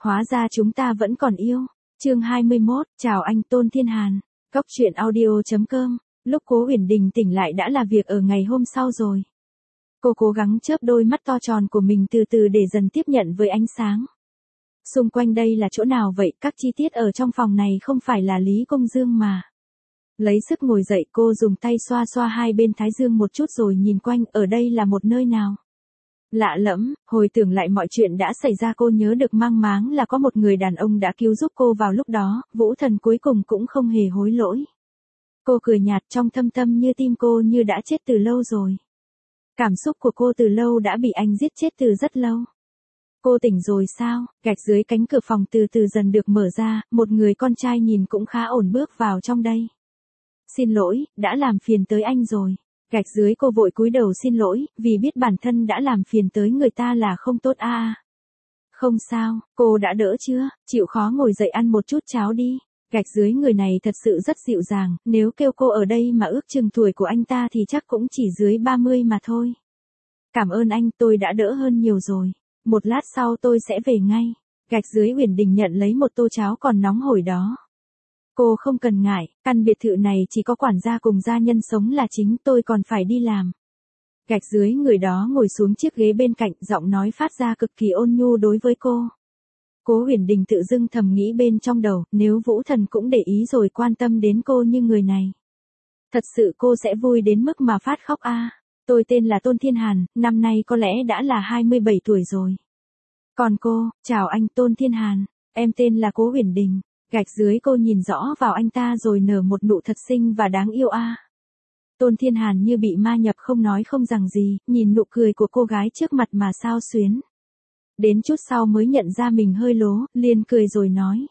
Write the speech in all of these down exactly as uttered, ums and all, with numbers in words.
hóa ra chúng ta vẫn còn yêu. Chương hai mươi mốt, chào anh Tôn Thiên Hàn. Cốc truyện audio chấm com. Lúc Cố Uyển Đình tỉnh lại đã là việc ở ngày hôm sau rồi. Cô cố gắng chớp đôi mắt to tròn của mình từ từ để dần tiếp nhận với ánh sáng. Xung quanh đây là chỗ nào vậy? Các chi tiết ở trong phòng này không phải là Lý Công Dương mà. Lấy sức ngồi dậy, cô dùng tay xoa xoa hai bên thái dương một chút rồi nhìn quanh, ở đây là một nơi nào? Lạ lẫm, hồi tưởng lại mọi chuyện đã xảy ra cô nhớ được mang máng là có một người đàn ông đã cứu giúp cô vào lúc đó, Vũ Thần cuối cùng cũng không hề hối lỗi. Cô cười nhạt, trong thâm tâm như tim cô như đã chết từ lâu rồi. Cảm xúc của cô từ lâu đã bị anh giết chết từ rất lâu. Cô tỉnh rồi sao? Gạch dưới cánh cửa phòng từ từ dần được mở ra, một người con trai nhìn cũng khá ổn bước vào trong đây. Xin lỗi, đã làm phiền tới anh rồi. Gạch dưới cô vội cúi đầu xin lỗi, vì biết bản thân đã làm phiền tới người ta là không tốt a. À. Không sao, cô đã đỡ chưa? Chịu khó ngồi dậy ăn một chút cháo đi. Gạch dưới người này thật sự rất dịu dàng, nếu kêu cô ở đây mà ước chừng tuổi của anh ta thì chắc cũng chỉ dưới ba mươi mà thôi. Cảm ơn anh, tôi đã đỡ hơn nhiều rồi. Một lát sau tôi sẽ về ngay. Gạch dưới Uyển Đình nhận lấy một tô cháo còn nóng hổi đó. Cô không cần ngại, căn biệt thự này chỉ có quản gia cùng gia nhân sống là chính, tôi còn phải đi làm. Gạch dưới người đó ngồi xuống chiếc ghế bên cạnh, giọng nói phát ra cực kỳ ôn nhu đối với cô. Cố Uyển Đình tự dưng thầm nghĩ bên trong đầu, nếu Vũ Thần cũng để ý rồi quan tâm đến cô như người này. Thật sự cô sẽ vui đến mức mà phát khóc a. À. Tôi tên là Tôn Thiên Hàn, năm nay có lẽ đã là hai mươi bảy tuổi rồi. Còn cô, chào anh Tôn Thiên Hàn, em tên là Cố Uyển Đình. Gạch dưới cô nhìn rõ vào anh ta rồi nở một nụ thật xinh và đáng yêu a. À. Tôn Thiên Hàn như bị ma nhập không nói không rằng gì, nhìn nụ cười của cô gái trước mặt mà sao xuyến. Đến chút sau mới nhận ra mình hơi lố, liền cười rồi nói.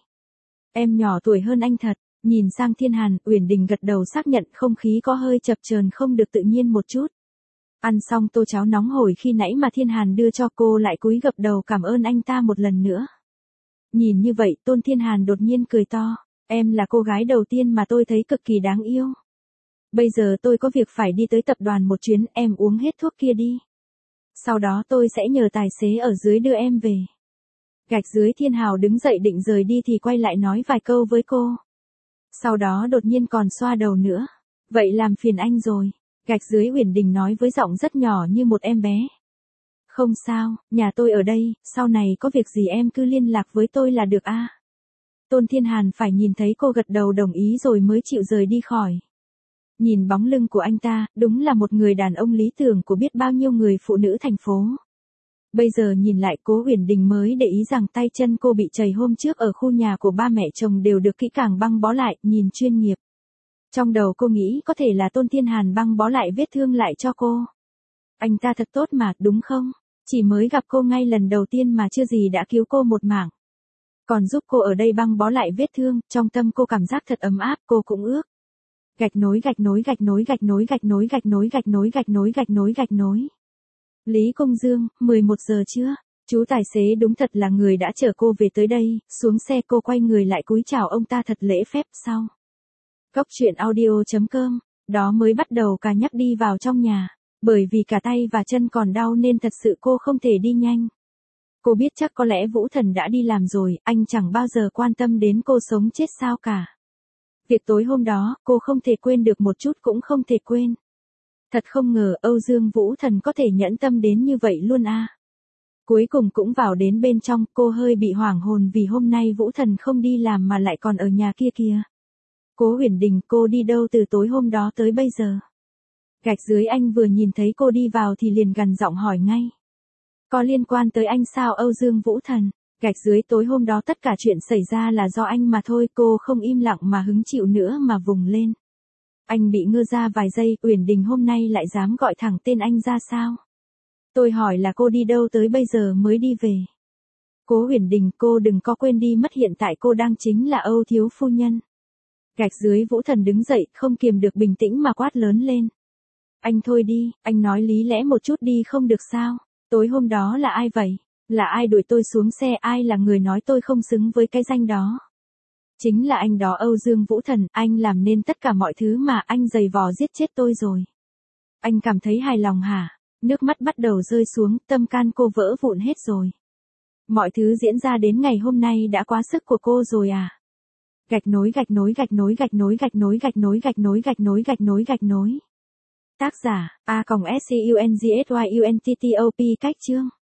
Em nhỏ tuổi hơn anh thật, nhìn sang Thiên Hàn, Uyển Đình gật đầu xác nhận không khí có hơi chập chờn không được tự nhiên một chút. Ăn xong tô cháo nóng hổi khi nãy mà Thiên Hàn đưa cho cô lại cúi gập đầu cảm ơn anh ta một lần nữa. Nhìn như vậy Tôn Thiên Hàn đột nhiên cười to, em là cô gái đầu tiên mà tôi thấy cực kỳ đáng yêu. Bây giờ tôi có việc phải đi tới tập đoàn một chuyến, em uống hết thuốc kia đi. Sau đó tôi sẽ nhờ tài xế ở dưới đưa em về. Gạch dưới Thiên Hào đứng dậy định rời đi thì quay lại nói vài câu với cô. Sau đó đột nhiên còn xoa đầu nữa. Vậy làm phiền anh rồi. Gạch dưới Uyển Đình nói với giọng rất nhỏ như một em bé. Không sao, nhà tôi ở đây, sau này có việc gì em cứ liên lạc với tôi là được a. À. Tôn Thiên Hàn phải nhìn thấy cô gật đầu đồng ý rồi mới chịu rời đi khỏi. Nhìn bóng lưng của anh ta, đúng là một người đàn ông lý tưởng của biết bao nhiêu người phụ nữ thành phố. Bây giờ nhìn lại Cố Uyển Đình mới để ý rằng tay chân cô bị chảy hôm trước ở khu nhà của ba mẹ chồng đều được kỹ càng băng bó lại, nhìn chuyên nghiệp. Trong đầu cô nghĩ có thể là Tôn Thiên Hàn băng bó lại vết thương lại cho cô. Anh ta thật tốt mà, đúng không? Chỉ mới gặp cô ngay lần đầu tiên mà chưa gì đã cứu cô một mạng. Còn giúp cô ở đây băng bó lại vết thương, trong tâm cô cảm giác thật ấm áp, cô cũng ước. Gạch nối gạch nối gạch nối gạch nối gạch nối gạch nối gạch nối gạch nối gạch nối gạch nối. Lý Công Dương, mười một giờ chưa? Chú tài xế đúng thật là người đã chở cô về tới đây, xuống xe cô quay người lại cúi chào ông ta thật lễ phép sau. Cốc truyện audio chấm com, đó mới bắt đầu cả nhắc đi vào trong nhà, bởi vì cả tay và chân còn đau nên thật sự cô không thể đi nhanh. Cô biết chắc có lẽ Vũ Thần đã đi làm rồi, anh chẳng bao giờ quan tâm đến cô sống chết sao cả. Việc tối hôm đó, cô không thể quên được một chút cũng không thể quên. Thật không ngờ Âu Dương Vũ Thần có thể nhẫn tâm đến như vậy luôn a. À. Cuối cùng cũng vào đến bên trong, cô hơi bị hoảng hồn vì hôm nay Vũ Thần không đi làm mà lại còn ở nhà kia kìa. Cố Uyển Đình, cô đi đâu từ tối hôm đó tới bây giờ? Gạch dưới anh vừa nhìn thấy cô đi vào thì liền gằn giọng hỏi ngay. Có liên quan tới anh sao Âu Dương Vũ Thần? Gạch dưới tối hôm đó tất cả chuyện xảy ra là do anh mà thôi, cô không im lặng mà hứng chịu nữa mà vùng lên. Anh bị ngơ ra vài giây, Uyển Đình hôm nay lại dám gọi thẳng tên anh ra sao? Tôi hỏi là cô đi đâu tới bây giờ mới đi về? Cố Uyển Đình, cô đừng có quên đi mất hiện tại cô đang chính là Âu thiếu phu nhân. Gạch dưới Vũ Thần đứng dậy, không kiềm được bình tĩnh mà quát lớn lên. Anh thôi đi, anh nói lý lẽ một chút đi không được sao? Tối hôm đó là ai vậy? Là ai đuổi tôi xuống xe, ai là người nói tôi không xứng với cái danh đó? Chính là anh đó Âu Dương Vũ Thần, anh làm nên tất cả mọi thứ mà anh giày vò giết chết tôi rồi. Anh cảm thấy hài lòng hả? Nước mắt bắt đầu rơi xuống, tâm can cô vỡ vụn hết rồi. Mọi thứ diễn ra đến ngày hôm nay đã quá sức của cô rồi à? Gạch nối gạch nối gạch nối gạch nối gạch nối gạch nối gạch nối gạch nối gạch nối gạch nối. Tác giả: A S C U N G S Y U N T T O P. Cách chương